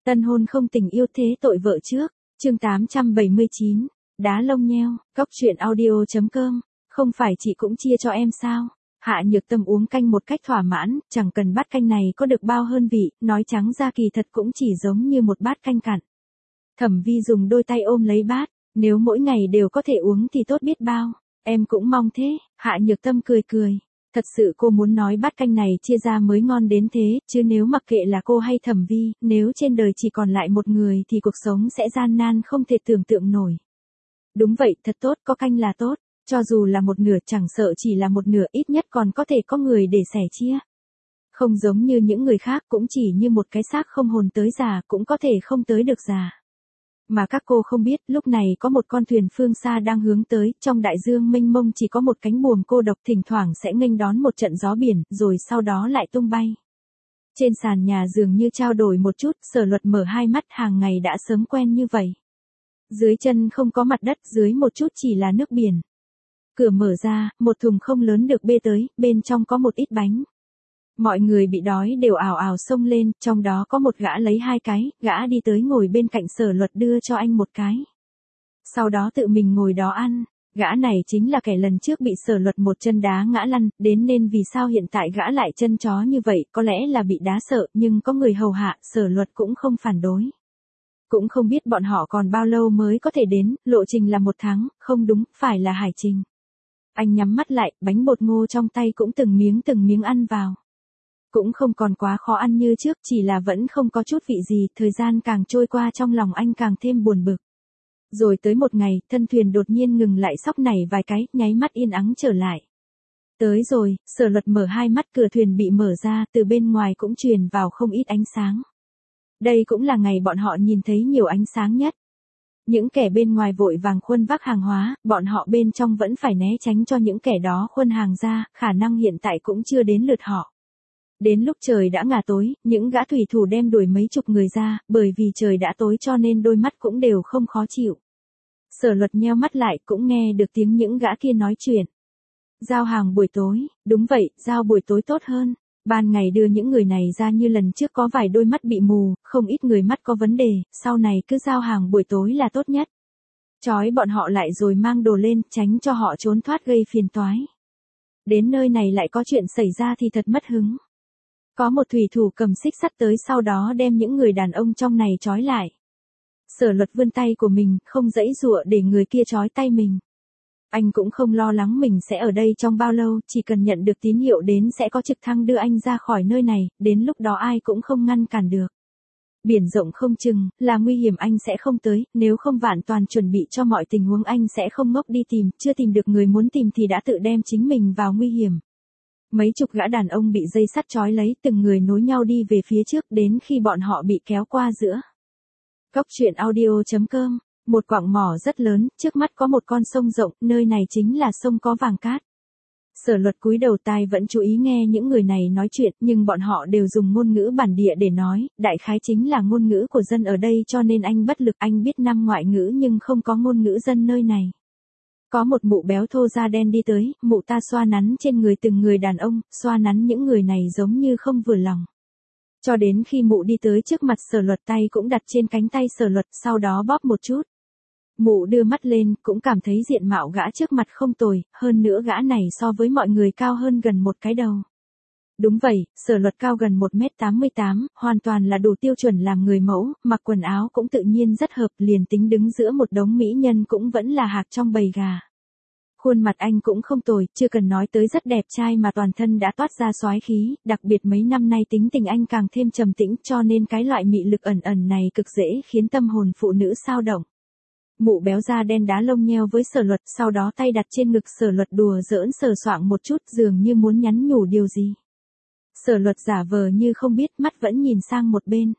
Tân hôn không tình yêu thế tội vợ trước, chương 879, đá lông nheo, cóc truyện audio.com, không phải chị cũng chia cho em sao? Hạ Nhược Tâm uống canh một cách thỏa mãn, chẳng cần bát canh này có được bao hơn vị, nói trắng ra kỳ thật cũng chỉ giống như một bát canh cặn. Thẩm Vi dùng đôi tay ôm lấy bát, nếu mỗi ngày đều có thể uống thì tốt biết bao, em cũng mong thế, Hạ Nhược Tâm cười cười. Thật sự cô muốn nói bát canh này chia ra mới ngon đến thế, chứ nếu mặc kệ là cô hay Thẩm Vi, nếu trên đời chỉ còn lại một người thì cuộc sống sẽ gian nan không thể tưởng tượng nổi. Đúng vậy, thật tốt, có canh là tốt, cho dù là một nửa chẳng sợ chỉ là một nửa ít nhất còn có thể có người để sẻ chia. Không giống như những người khác cũng chỉ như một cái xác không hồn tới già cũng có thể không tới được già. Mà các cô không biết, lúc này có một con thuyền phương xa đang hướng tới, trong đại dương mênh mông chỉ có một cánh buồm cô độc thỉnh thoảng sẽ nghênh đón một trận gió biển, rồi sau đó lại tung bay. Trên sàn nhà dường như trao đổi một chút, Sở Luật mở hai mắt, hàng ngày đã sớm quen như vậy. Dưới chân không có mặt đất, dưới một chút chỉ là nước biển. Cửa mở ra, một thùng không lớn được bê tới, bên trong có một ít bánh. Mọi người bị đói đều ào ào xông lên, trong đó có một gã lấy hai cái, gã đi tới ngồi bên cạnh Sở Luật đưa cho anh một cái. Sau đó tự mình ngồi đó ăn, gã này chính là kẻ lần trước bị Sở Luật một chân đá ngã lăn, đến nên vì sao hiện tại gã lại chân chó như vậy, có lẽ là bị đá sợ, nhưng có người hầu hạ, Sở Luật cũng không phản đối. Cũng không biết bọn họ còn bao lâu mới có thể đến, lộ trình là 1 tháng, không đúng, phải là hải trình. Anh nhắm mắt lại, bánh bột ngô trong tay cũng từng miếng ăn vào. Cũng không còn quá khó ăn như trước, chỉ là vẫn không có chút vị gì, thời gian càng trôi qua trong lòng anh càng thêm buồn bực. Rồi tới một ngày, thân thuyền đột nhiên ngừng lại sóc nảy vài cái, nháy mắt yên ắng trở lại. Tới rồi, Sở Luật mở hai mắt, cửa thuyền bị mở ra, từ bên ngoài cũng truyền vào không ít ánh sáng. Đây cũng là ngày bọn họ nhìn thấy nhiều ánh sáng nhất. Những kẻ bên ngoài vội vàng khuân vác hàng hóa, bọn họ bên trong vẫn phải né tránh cho những kẻ đó khuân hàng ra, khả năng hiện tại cũng chưa đến lượt họ. Đến lúc trời đã ngả tối, những gã thủy thủ đem đuổi mấy chục người ra, bởi vì trời đã tối cho nên đôi mắt cũng đều không khó chịu. Sở Luật nheo mắt lại cũng nghe được tiếng những gã kia nói chuyện. Giao hàng buổi tối, đúng vậy, giao buổi tối tốt hơn. Ban ngày đưa những người này ra như lần trước có vài đôi mắt bị mù, không ít người mắt có vấn đề, sau này cứ giao hàng buổi tối là tốt nhất. Trói bọn họ lại rồi mang đồ lên, tránh cho họ trốn thoát gây phiền toái. Đến nơi này lại có chuyện xảy ra thì thật mất hứng. Có một thủy thủ cầm xích sắt tới sau đó đem những người đàn ông trong này trói lại. Sở Luật vươn tay của mình, không giãy giụa để người kia trói tay mình. Anh cũng không lo lắng mình sẽ ở đây trong bao lâu, chỉ cần nhận được tín hiệu đến sẽ có trực thăng đưa anh ra khỏi nơi này, đến lúc đó ai cũng không ngăn cản được. Biển rộng không chừng, là nguy hiểm anh sẽ không tới, nếu không vạn toàn chuẩn bị cho mọi tình huống anh sẽ không ngốc đi tìm, chưa tìm được người muốn tìm thì đã tự đem chính mình vào nguy hiểm. Mấy chục gã đàn ông bị dây sắt trói lấy, từng người nối nhau đi về phía trước đến khi bọn họ bị kéo qua giữa. Cóc truyện audio.com. Một quặng mỏ rất lớn, trước mắt có một con sông rộng, nơi này chính là sông có vàng cát. Sở Luật cúi đầu tai vẫn chú ý nghe những người này nói chuyện, nhưng bọn họ đều dùng ngôn ngữ bản địa để nói, đại khái chính là ngôn ngữ của dân ở đây cho nên anh bất lực, anh biết 5 ngoại ngữ nhưng không có ngôn ngữ dân nơi này. Có một mụ béo thô da đen đi tới, mụ ta xoa nắn trên người từng người đàn ông, xoa nắn những người này giống như không vừa lòng. Cho đến khi mụ đi tới trước mặt Sở Luật, tay cũng đặt trên cánh tay Sở Luật, sau đó bóp một chút. Mụ đưa mắt lên, cũng cảm thấy diện mạo gã trước mặt không tồi, hơn nữa gã này so với mọi người cao hơn gần một cái đầu. Đúng vậy, Sở Luật cao gần 1m88, hoàn toàn là đủ tiêu chuẩn làm người mẫu, mặc quần áo cũng tự nhiên rất hợp, liền tính đứng giữa một đống mỹ nhân cũng vẫn là hạc trong bầy gà. Khuôn mặt anh cũng không tồi, chưa cần nói tới rất đẹp trai mà toàn thân đã toát ra soái khí, đặc biệt mấy năm nay tính tình anh càng thêm trầm tĩnh cho nên cái loại mị lực ẩn ẩn này cực dễ khiến tâm hồn phụ nữ xao động. Mụ béo da đen đá lông nheo với Sở Luật, sau đó tay đặt trên ngực Sở Luật đùa giỡn sờ soạng một chút dường như muốn nhắn nhủ điều gì. Sở Luật giả vờ như không biết, mắt vẫn nhìn sang một bên.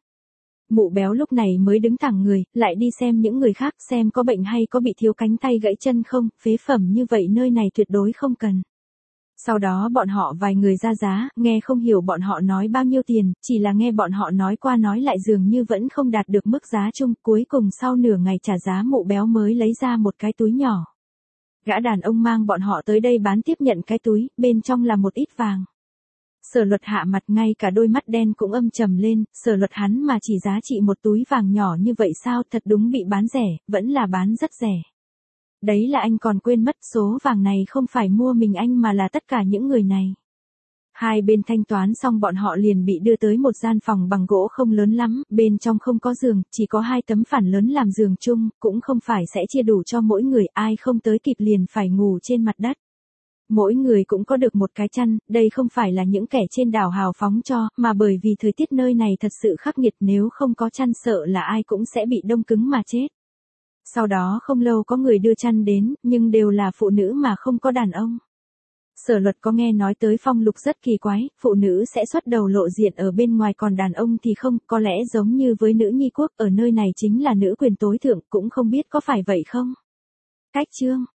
Mụ béo lúc này mới đứng thẳng người, lại đi xem những người khác xem có bệnh hay có bị thiếu cánh tay gãy chân không, phế phẩm như vậy nơi này tuyệt đối không cần. Sau đó bọn họ vài người ra giá, nghe không hiểu bọn họ nói bao nhiêu tiền, chỉ là nghe bọn họ nói qua nói lại dường như vẫn không đạt được mức giá chung, cuối cùng sau nửa ngày trả giá mụ béo mới lấy ra một cái túi nhỏ. Gã đàn ông mang bọn họ tới đây bán tiếp nhận cái túi, bên trong là một ít vàng. Sở Luật hạ mặt, ngay cả đôi mắt đen cũng âm trầm lên, Sở Luật hắn mà chỉ giá trị một túi vàng nhỏ như vậy sao, thật đúng bị bán rẻ, vẫn là bán rất rẻ. Đấy là anh còn quên mất số vàng này không phải mua mình anh mà là tất cả những người này. Hai bên thanh toán xong bọn họ liền bị đưa tới một gian phòng bằng gỗ không lớn lắm, bên trong không có giường, chỉ có 2 tấm phản lớn làm giường chung, cũng không phải sẽ chia đủ cho mỗi người, ai không tới kịp liền phải ngủ trên mặt đất. Mỗi người cũng có được một cái chăn, đây không phải là những kẻ trên đảo hào phóng cho, mà bởi vì thời tiết nơi này thật sự khắc nghiệt, nếu không có chăn sợ là ai cũng sẽ bị đông cứng mà chết. Sau đó không lâu có người đưa chăn đến, nhưng đều là phụ nữ mà không có đàn ông. Sở Luật có nghe nói tới phong lục rất kỳ quái, phụ nữ sẽ xuất đầu lộ diện ở bên ngoài còn đàn ông thì không, có lẽ giống như với nữ nhi quốc ở nơi này chính là nữ quyền tối thượng, cũng không biết có phải vậy không. Cách chương